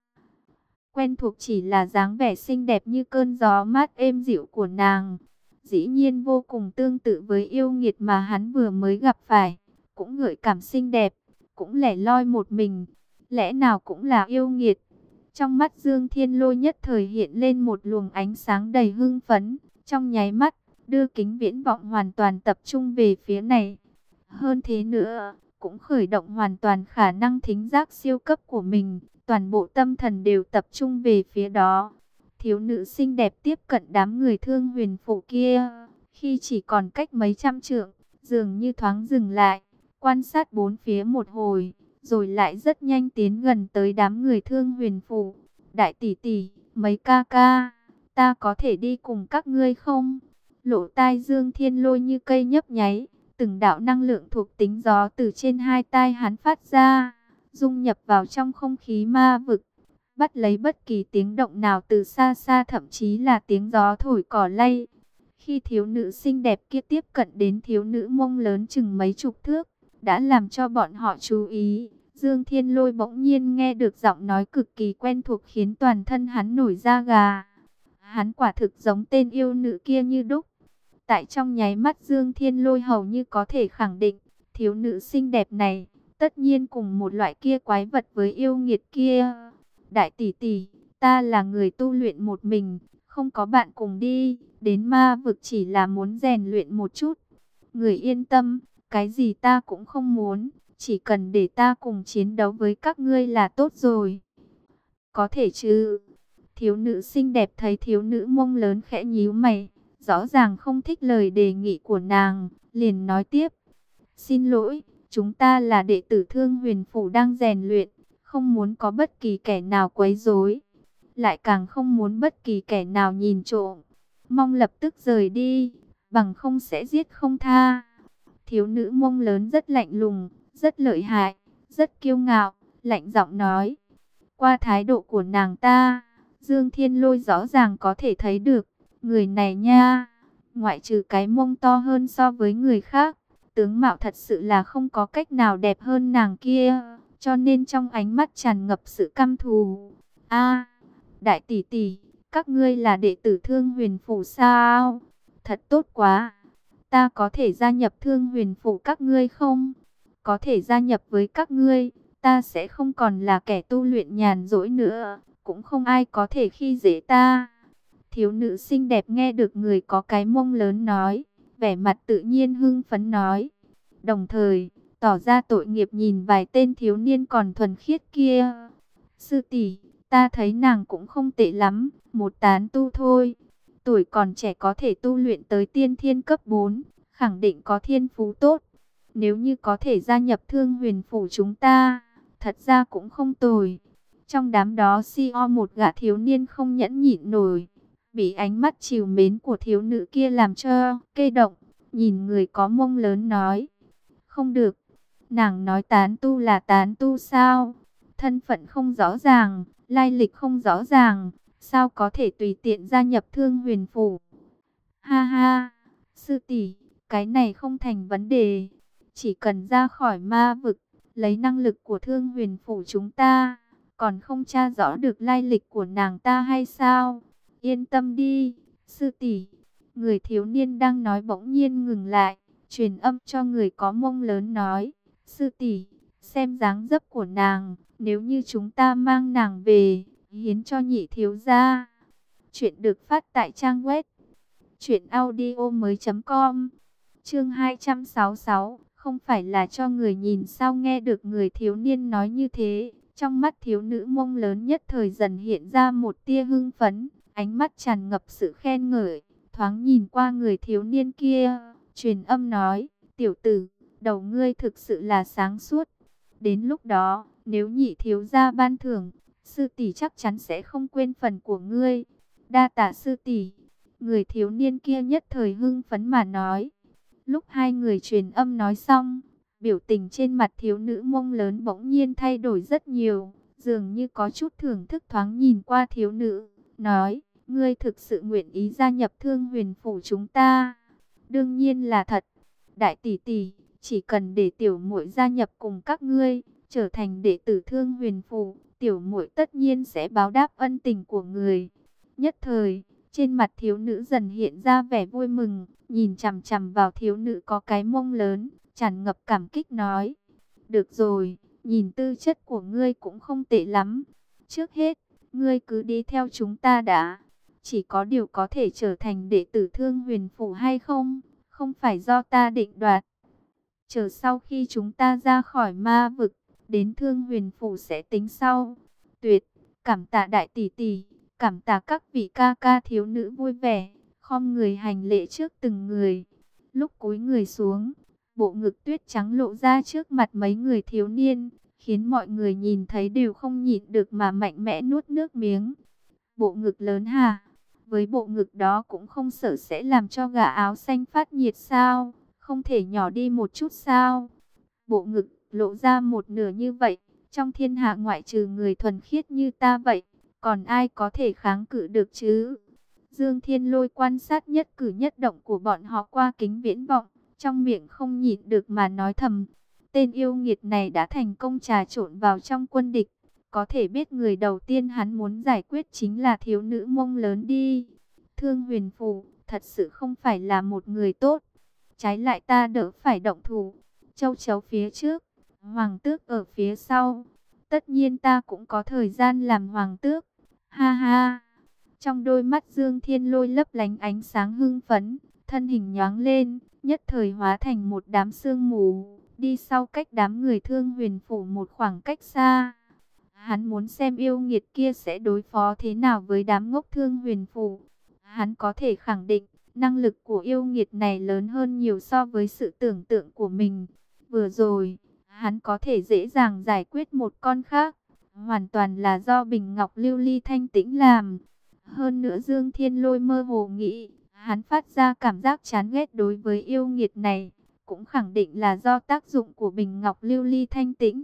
Quen thuộc chỉ là dáng vẻ xinh đẹp như cơn gió mát êm dịu của nàng. Dĩ nhiên vô cùng tương tự với yêu nghiệt mà hắn vừa mới gặp phải. Cũng gợi cảm xinh đẹp, cũng lẻ loi một mình. Lẽ nào cũng là yêu nghiệt? Trong mắt Dương Thiên Lôi nhất thời hiện lên một luồng ánh sáng đầy hưng phấn. Trong nháy mắt, đưa kính viễn vọng hoàn toàn tập trung về phía này. Hơn thế nữa, cũng khởi động hoàn toàn khả năng thính giác siêu cấp của mình. Toàn bộ tâm thần đều tập trung về phía đó. Thiếu nữ xinh đẹp tiếp cận đám người Thương Huyền Phủ kia. Khi chỉ còn cách mấy trăm trượng, dường như thoáng dừng lại, quan sát bốn phía một hồi, rồi lại rất nhanh tiến gần tới đám người Thương Huyền Phủ. Đại tỷ tỷ, mấy ca ca, ta có thể đi cùng các ngươi không? Lỗ tai Dương Thiên Lôi như cây nhấp nháy, từng đạo năng lượng thuộc tính gió từ trên hai tai hắn phát ra, dung nhập vào trong không khí ma vực, bắt lấy bất kỳ tiếng động nào từ xa xa, thậm chí là tiếng gió thổi cỏ lay. Khi thiếu nữ xinh đẹp kia tiếp cận đến thiếu nữ mông lớn chừng mấy chục thước, đã làm cho bọn họ chú ý. Dương Thiên Lôi bỗng nhiên nghe được giọng nói cực kỳ quen thuộc khiến toàn thân hắn nổi da gà. Hắn quả thực giống tên yêu nữ kia như đúc. Tại trong nháy mắt Dương Thiên Lôi hầu như có thể khẳng định, thiếu nữ xinh đẹp này, tất nhiên cùng một loại kia quái vật với yêu nghiệt kia. Đại tỷ tỷ, ta là người tu luyện một mình, không có bạn cùng đi, đến ma vực chỉ là muốn rèn luyện một chút. Người yên tâm, cái gì ta cũng không muốn, chỉ cần để ta cùng chiến đấu với các ngươi là tốt rồi. Có thể chứ? Thiếu nữ xinh đẹp thấy thiếu nữ mông lớn khẽ nhíu mày, rõ ràng không thích lời đề nghị của nàng, liền nói tiếp. Xin lỗi, chúng ta là đệ tử Thương Huyền Phủ đang rèn luyện, không muốn có bất kỳ kẻ nào quấy rối, lại càng không muốn bất kỳ kẻ nào nhìn trộm. Mong lập tức rời đi, bằng không sẽ giết không tha. Thiếu nữ mông lớn rất lạnh lùng, rất lợi hại, rất kiêu ngạo, lạnh giọng nói. Qua thái độ của nàng ta, Dương Thiên Lôi rõ ràng có thể thấy được, người này nha, ngoại trừ cái mông to hơn so với người khác, tướng mạo thật sự là không có cách nào đẹp hơn nàng kia, cho nên trong ánh mắt tràn ngập sự căm thù. A, đại tỷ tỷ, các ngươi là đệ tử Thương Huyền Phủ sao? Thật tốt quá. Ta có thể gia nhập Thương Huyền Phủ các ngươi không? Có thể gia nhập với các ngươi, ta sẽ không còn là kẻ tu luyện nhàn rỗi nữa, cũng không ai có thể khi dễ ta. Thiếu nữ xinh đẹp nghe được người có cái mông lớn nói, vẻ mặt tự nhiên hưng phấn nói. Đồng thời, tỏ ra tội nghiệp nhìn vài tên thiếu niên còn thuần khiết kia. Sư tỷ, ta thấy nàng cũng không tệ lắm, một tán tu thôi. Tuổi còn trẻ có thể tu luyện tới tiên thiên cấp bốn, khẳng định có thiên phú tốt. Nếu như có thể gia nhập Thương Huyền phủ chúng ta, thật ra cũng không tồi. Trong đám đó si o một gã thiếu niên không nhẫn nhịn nổi, bị ánh mắt trìu mến của thiếu nữ kia làm cho cây động, nhìn người có mông lớn nói. Không được, nàng nói tán tu là tán tu sao? Thân phận không rõ ràng, lai lịch không rõ ràng, sao có thể tùy tiện gia nhập Thương Huyền phủ? Ha ha, sư tỷ, cái này không thành vấn đề. Chỉ cần ra khỏi ma vực, lấy năng lực của Thương Huyền phủ chúng ta, còn không tra rõ được lai lịch của nàng ta hay sao? Yên tâm đi, sư tỷ. Người thiếu niên đang nói bỗng nhiên ngừng lại, truyền âm cho người có mông lớn nói, sư tỷ, xem dáng dấp của nàng, nếu như chúng ta mang nàng về, hiến cho nhị thiếu gia. Chuyện được phát tại trang web truyện audio mới chấm com. Chương hai trăm sáu mươi sáu, không phải là cho người nhìn sao? Nghe được người thiếu niên nói như thế, trong mắt thiếu nữ mông lớn nhất thời dần hiện ra một tia hưng phấn, ánh mắt tràn ngập sự khen ngợi, thoáng nhìn qua người thiếu niên kia, truyền âm nói, tiểu tử, đầu ngươi thực sự là sáng suốt. Đến lúc đó, nếu nhị thiếu gia ban thưởng, sư tỷ chắc chắn sẽ không quên phần của ngươi. Đa tạ sư tỷ. Người thiếu niên kia nhất thời hưng phấn mà nói. Lúc hai người truyền âm nói xong, biểu tình trên mặt thiếu nữ mông lớn bỗng nhiên thay đổi rất nhiều, dường như có chút thưởng thức, thoáng nhìn qua thiếu nữ, nói, ngươi thực sự nguyện ý gia nhập Thương Huyền phủ chúng ta? Đương nhiên là thật. Đại tỷ tỷ, chỉ cần để tiểu muội gia nhập cùng các ngươi, trở thành đệ tử Thương Huyền phủ, tiểu muội tất nhiên sẽ báo đáp ân tình của người. Nhất thời, trên mặt thiếu nữ dần hiện ra vẻ vui mừng, nhìn chằm chằm vào thiếu nữ có cái mông lớn, tràn ngập cảm kích nói, được rồi, nhìn tư chất của ngươi cũng không tệ lắm. Trước hết, ngươi cứ đi theo chúng ta đã. Chỉ có điều có thể trở thành đệ tử Thương Huyền phủ hay không, không phải do ta định đoạt. Chờ sau khi chúng ta ra khỏi ma vực, đến Thương Huyền phủ sẽ tính sau. Tuyệt, cảm tạ đại tỷ tỷ, cảm tạ các vị ca ca. Thiếu nữ vui vẻ, khom người hành lễ trước từng người. Lúc cúi người xuống, bộ ngực tuyết trắng lộ ra trước mặt mấy người thiếu niên, khiến mọi người nhìn thấy đều không nhịn được mà mạnh mẽ nuốt nước miếng. Bộ ngực lớn hả? Với bộ ngực đó cũng không sợ sẽ làm cho gà áo xanh phát nhiệt sao? Không thể nhỏ đi một chút sao? Bộ ngực lộ ra một nửa như vậy, trong thiên hạ ngoại trừ người thuần khiết như ta vậy, còn ai có thể kháng cự được chứ? Dương Thiên Lôi quan sát nhất cử nhất động của bọn họ qua kính viễn vọng, trong miệng không nhịn được mà nói thầm, tên yêu nghiệt này đã thành công trà trộn vào trong quân địch. Có thể biết người đầu tiên hắn muốn giải quyết chính là thiếu nữ mông lớn đi. Thương Huyền phủ thật sự không phải là một người tốt. Trái lại ta đỡ phải động thủ. Châu chấu phía trước, hoàng tước ở phía sau. Tất nhiên ta cũng có thời gian làm hoàng tước. Ha ha. Trong đôi mắt Dương Thiên Lôi lấp lánh ánh sáng hưng phấn, thân hình nhoáng lên, nhất thời hóa thành một đám sương mù, đi sau cách đám người Thương Huyền phủ một khoảng cách xa. Hắn muốn xem yêu nghiệt kia sẽ đối phó thế nào với đám ngốc Thương Huyền phủ. Hắn có thể khẳng định, năng lực của yêu nghiệt này lớn hơn nhiều so với sự tưởng tượng của mình. Vừa rồi, hắn có thể dễ dàng giải quyết một con khác, hoàn toàn là do Bình Ngọc Lưu Ly thanh tĩnh làm. Hơn nữa Dương Thiên Lôi mơ hồ nghĩ, hắn phát ra cảm giác chán ghét đối với yêu nghiệt này, cũng khẳng định là do tác dụng của Bình Ngọc Lưu Ly thanh tĩnh.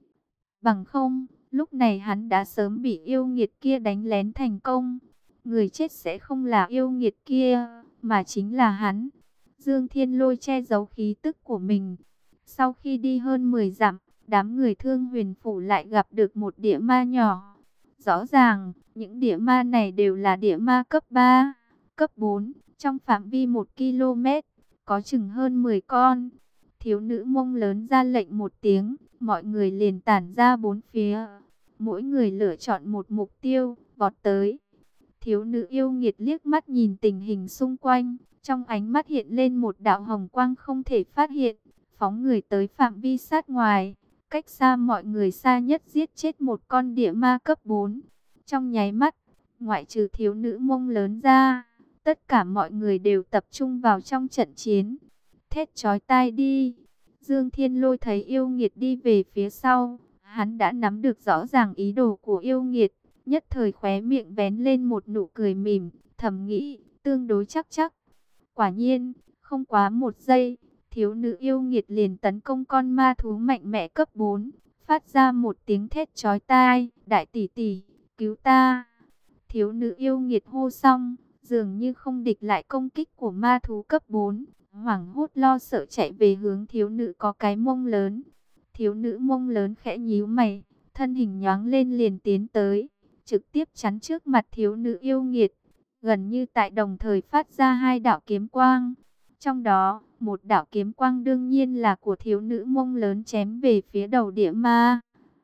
Bằng không, lúc này hắn đã sớm bị yêu nghiệt kia đánh lén thành công. Người chết sẽ không là yêu nghiệt kia, mà chính là hắn. Dương Thiên Lôi che giấu khí tức của mình. Sau khi đi hơn mười dặm, đám người Thương Huyền phủ lại gặp được một địa ma nhỏ. Rõ ràng, những địa ma này đều là địa ma cấp ba, cấp bốn, trong phạm vi một ki lô mét, có chừng hơn mười con. Thiếu nữ Mông lớn ra lệnh một tiếng, mọi người liền tản ra bốn phía. Mỗi người lựa chọn một mục tiêu, vọt tới. Thiếu nữ yêu nghiệt liếc mắt nhìn tình hình xung quanh, trong ánh mắt hiện lên một đạo hồng quang không thể phát hiện, phóng người tới phạm vi sát ngoài, cách xa mọi người xa nhất giết chết một con địa ma cấp bốn. Trong nháy mắt, ngoại trừ thiếu nữ Mông lớn ra, tất cả mọi người đều tập trung vào trong trận chiến. Thét chói tai đi! Dương Thiên Lôi thấy yêu nghiệt đi về phía sau, hắn đã nắm được rõ ràng ý đồ của yêu nghiệt, nhất thời khóe miệng vén lên một nụ cười mỉm, thầm nghĩ, tương đối chắc chắc. Quả nhiên, không quá một giây, thiếu nữ yêu nghiệt liền tấn công con ma thú mạnh mẽ cấp bốn, phát ra một tiếng thét chói tai, đại tỷ tỷ, cứu ta! Thiếu nữ yêu nghiệt hô xong, dường như không địch lại công kích của ma thú cấp bốn, hoảng hốt lo sợ chạy về hướng thiếu nữ có cái mông lớn. Thiếu nữ Mông lớn khẽ nhíu mày, thân hình nhoáng lên liền tiến tới, trực tiếp chắn trước mặt thiếu nữ yêu nghiệt, gần như tại đồng thời phát ra hai đạo kiếm quang. Trong đó, một đạo kiếm quang đương nhiên là của thiếu nữ Mông lớn chém về phía đầu địa ma,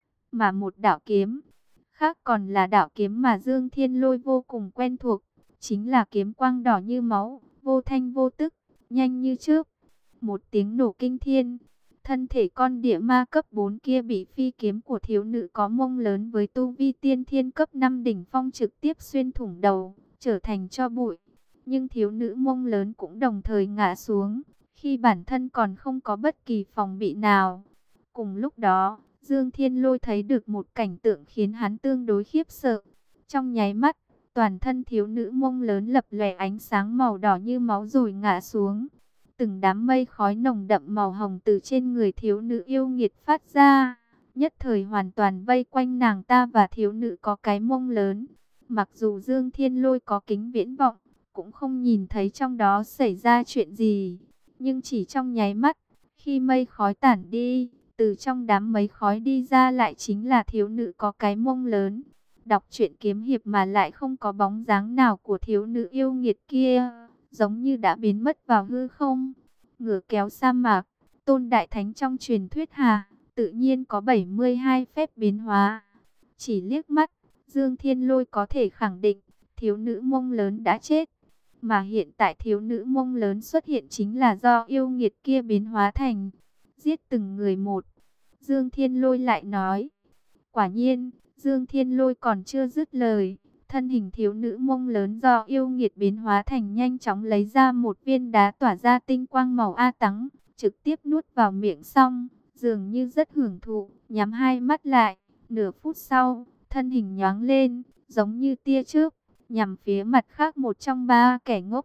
mà một đạo kiếm khác còn là đạo kiếm mà Dương Thiên Lôi vô cùng quen thuộc, chính là kiếm quang đỏ như máu, vô thanh vô tức, nhanh như chớp. Một tiếng nổ kinh thiên, thân thể con địa ma cấp bốn kia bị phi kiếm của thiếu nữ có mông lớn với tu vi tiên thiên cấp năm đỉnh phong trực tiếp xuyên thủng đầu, trở thành tro bụi. Nhưng thiếu nữ mông lớn cũng đồng thời ngã xuống, khi bản thân còn không có bất kỳ phòng bị nào. Cùng lúc đó, Dương Thiên Lôi thấy được một cảnh tượng khiến hắn tương đối khiếp sợ. Trong nháy mắt, toàn thân thiếu nữ mông lớn lập lòe ánh sáng màu đỏ như máu rồi ngã xuống. Từng đám mây khói nồng đậm màu hồng từ trên người thiếu nữ yêu nghiệt phát ra, nhất thời hoàn toàn vây quanh nàng ta và thiếu nữ có cái mông lớn. Mặc dù Dương Thiên Lôi có kính viễn vọng, cũng không nhìn thấy trong đó xảy ra chuyện gì. Nhưng chỉ trong nháy mắt, khi mây khói tản đi, từ trong đám mây khói đi ra lại chính là thiếu nữ có cái mông lớn. Đọc truyện kiếm hiệp mà lại không có bóng dáng nào của thiếu nữ yêu nghiệt kia, giống như đã biến mất vào hư không. Ngửa kéo sa mạc, Tôn Đại Thánh trong truyền thuyết hà, tự nhiên có bảy mươi hai phép biến hóa. Chỉ liếc mắt, Dương Thiên Lôi có thể khẳng định, thiếu nữ mông lớn đã chết. Mà hiện tại thiếu nữ mông lớn xuất hiện chính là do yêu nghiệt kia biến hóa thành. Giết từng người một. Dương Thiên Lôi lại nói. Quả nhiên, Dương Thiên Lôi còn chưa dứt lời. Thân hình thiếu nữ mông lớn do yêu nghiệt biến hóa thành nhanh chóng lấy ra một viên đá tỏa ra tinh quang màu a tắng, trực tiếp nuốt vào miệng xong, dường như rất hưởng thụ, nhắm hai mắt lại. Nửa phút sau, thân hình nhoáng lên, giống như tia chớp, nhằm phía mặt khác một trong ba kẻ ngốc.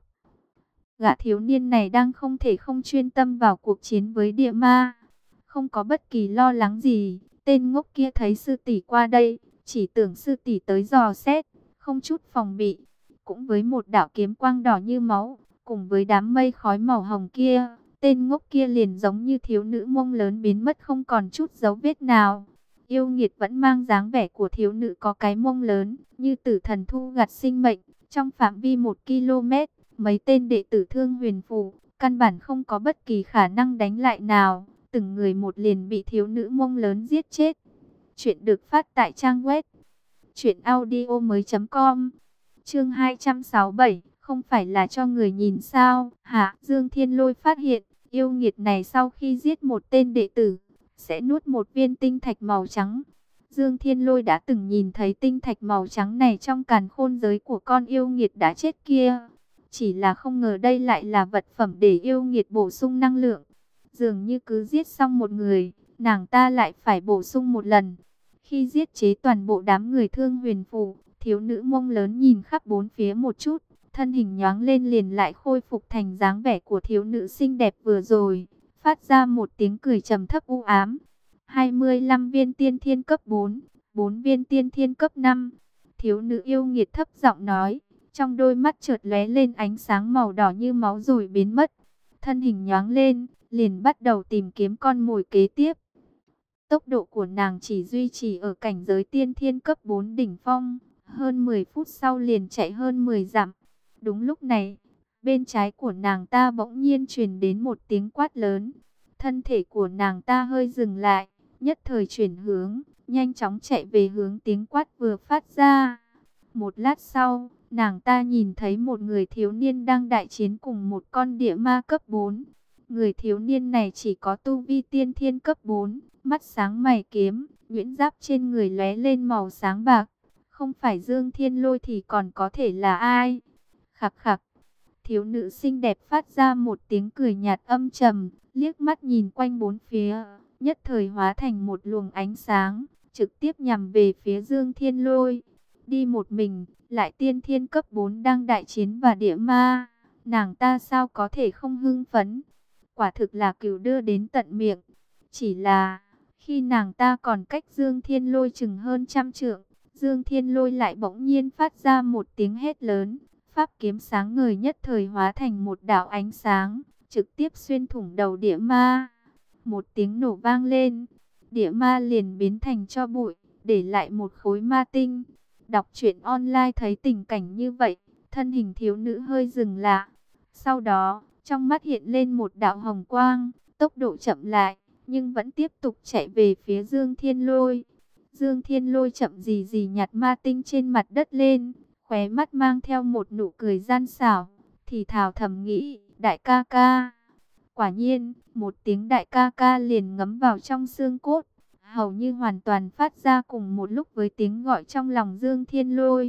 Gã thiếu niên này đang không thể không chuyên tâm vào cuộc chiến với địa ma, không có bất kỳ lo lắng gì. Tên ngốc kia thấy sư tỷ qua đây, chỉ tưởng sư tỷ tới dò xét, không chút phòng bị. Cũng với một đạo kiếm quang đỏ như máu, cùng với đám mây khói màu hồng kia, tên ngốc kia liền giống như thiếu nữ mông lớn biến mất không còn chút dấu vết nào. Yêu nghiệt vẫn mang dáng vẻ của thiếu nữ có cái mông lớn, như tử thần thu gặt sinh mệnh. Trong phạm vi một ki lô mét, mấy tên đệ tử Thương Huyền Phù, căn bản không có bất kỳ khả năng đánh lại nào. Từng người một liền bị thiếu nữ mông lớn giết chết. Chuyện được phát tại trang web truyện audio mới chấm com. Chương hai trăm sáu mươi bảy, không phải là cho người nhìn sao? Hả? Dương Thiên Lôi phát hiện, yêu nghiệt này sau khi giết một tên đệ tử, sẽ nuốt một viên tinh thạch màu trắng. Dương Thiên Lôi đã từng nhìn thấy tinh thạch màu trắng này trong càn khôn giới của con yêu nghiệt đã chết kia. Chỉ là không ngờ đây lại là vật phẩm để yêu nghiệt bổ sung năng lượng. Dường như cứ giết xong một người, nàng ta lại phải bổ sung một lần. Khi giết chế toàn bộ đám người Thương Huyền Phù, thiếu nữ mông lớn nhìn khắp bốn phía một chút, thân hình nhoáng lên liền lại khôi phục thành dáng vẻ của thiếu nữ xinh đẹp vừa rồi, phát ra một tiếng cười trầm thấp u ám. hai mươi lăm viên tiên thiên cấp bốn, bốn viên tiên thiên cấp năm. Thiếu nữ yêu nghiệt thấp giọng nói, trong đôi mắt chợt lóe lên ánh sáng màu đỏ như máu rồi biến mất. Thân hình nhoáng lên, liền bắt đầu tìm kiếm con mồi kế tiếp. Tốc độ của nàng chỉ duy trì ở cảnh giới tiên thiên cấp bốn đỉnh phong, hơn mười phút sau liền chạy hơn mười dặm. Đúng lúc này, bên trái của nàng ta bỗng nhiên truyền đến một tiếng quát lớn. thân thể của nàng ta hơi dừng lại, nhất thời chuyển hướng, nhanh chóng chạy về hướng tiếng quát vừa phát ra. Một lát sau, nàng ta nhìn thấy một người thiếu niên đang đại chiến cùng một con địa ma cấp bốn. Người thiếu niên này chỉ có tu vi tiên thiên cấp bốn, mắt sáng mày kiếm, nhuyễn giáp trên người lóe lên màu sáng bạc. Không phải Dương Thiên Lôi thì còn có thể là ai? Khặc khặc. Thiếu nữ xinh đẹp phát ra một tiếng cười nhạt âm trầm, liếc mắt nhìn quanh bốn phía, nhất thời hóa thành một luồng ánh sáng, trực tiếp nhằm về phía Dương Thiên Lôi. Đi một mình, lại tiên thiên cấp bốn đang đại chiến và địa ma, nàng ta sao có thể không hưng phấn? Quả thực là cừu đưa đến tận miệng. Chỉ là, khi nàng ta còn cách Dương Thiên Lôi chừng hơn trăm trượng, Dương Thiên Lôi lại bỗng nhiên phát ra một tiếng hét lớn. Pháp kiếm sáng ngời nhất thời hóa thành một đạo ánh sáng, trực tiếp xuyên thủng đầu địa ma. Một tiếng nổ vang lên, địa ma liền biến thành tro bụi, để lại một khối ma tinh. Đọc truyện online thấy tình cảnh như vậy, thân hình thiếu nữ hơi dừng lại. Sau đó, trong mắt hiện lên một đạo hồng quang, tốc độ chậm lại, nhưng vẫn tiếp tục chạy về phía Dương Thiên Lôi. Dương Thiên Lôi chậm gì gì nhặt ma tinh trên mặt đất lên, khóe mắt mang theo một nụ cười gian xảo, thì thào thầm nghĩ, đại ca ca. Quả nhiên, một tiếng đại ca ca liền ngấm vào trong xương cốt, hầu như hoàn toàn phát ra cùng một lúc với tiếng gọi trong lòng Dương Thiên Lôi.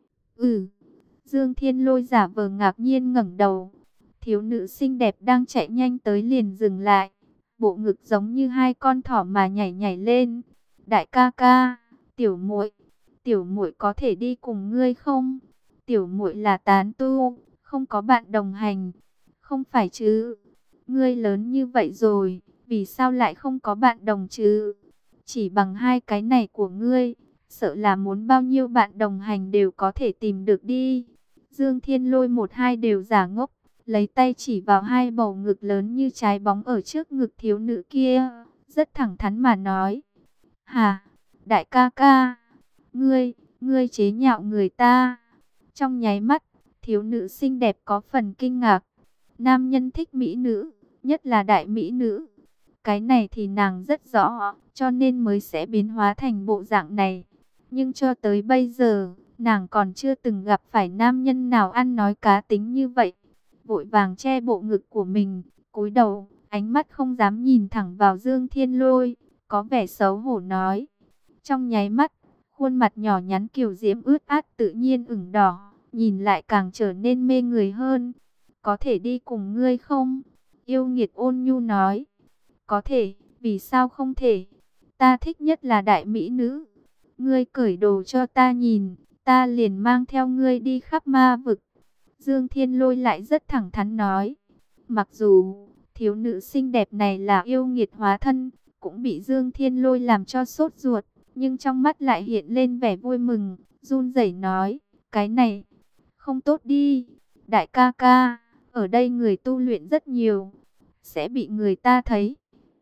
Ừ, Dương Thiên Lôi giả vờ ngạc nhiên ngẩng đầu. Thiếu nữ xinh đẹp đang chạy nhanh tới liền dừng lại, bộ ngực giống như hai con thỏ mà nhảy nhảy lên. Đại ca ca, tiểu muội, tiểu muội có thể đi cùng ngươi không? Tiểu muội là tán tu, không có bạn đồng hành. Không phải chứ? Ngươi lớn như vậy rồi, vì sao lại không có bạn đồng chứ? Chỉ bằng hai cái này của ngươi, sợ là muốn bao nhiêu bạn đồng hành đều có thể tìm được đi. Dương Thiên Lôi một hai đều giả ngốc, lấy tay chỉ vào hai bầu ngực lớn như trái bóng ở trước ngực thiếu nữ kia, rất thẳng thắn mà nói. Hà, đại ca ca, ngươi, ngươi chế nhạo người ta. Trong nháy mắt, thiếu nữ xinh đẹp có phần kinh ngạc. Nam nhân thích mỹ nữ, nhất là đại mỹ nữ. Cái này thì nàng rất rõ, cho nên mới sẽ biến hóa thành bộ dạng này. Nhưng cho tới bây giờ, nàng còn chưa từng gặp phải nam nhân nào ăn nói cá tính như vậy. Vội vàng che bộ ngực của mình, cúi đầu, ánh mắt không dám nhìn thẳng vào Dương Thiên Lôi, có vẻ xấu hổ nói. Trong nháy mắt, khuôn mặt nhỏ nhắn kiều diễm ướt át tự nhiên ửng đỏ, nhìn lại càng trở nên mê người hơn. Có thể đi cùng ngươi không? Yêu nghiệt ôn nhu nói. Có thể, vì sao không thể? Ta thích nhất là đại mỹ nữ. Ngươi cởi đồ cho ta nhìn, ta liền mang theo ngươi đi khắp ma vực. Dương Thiên Lôi lại rất thẳng thắn nói. Mặc dù thiếu nữ xinh đẹp này là yêu nghiệt hóa thân, cũng bị Dương Thiên Lôi làm cho sốt ruột, nhưng trong mắt lại hiện lên vẻ vui mừng, run rẩy nói, cái này không tốt đi. Đại ca ca, ở đây người tu luyện rất nhiều, sẽ bị người ta thấy.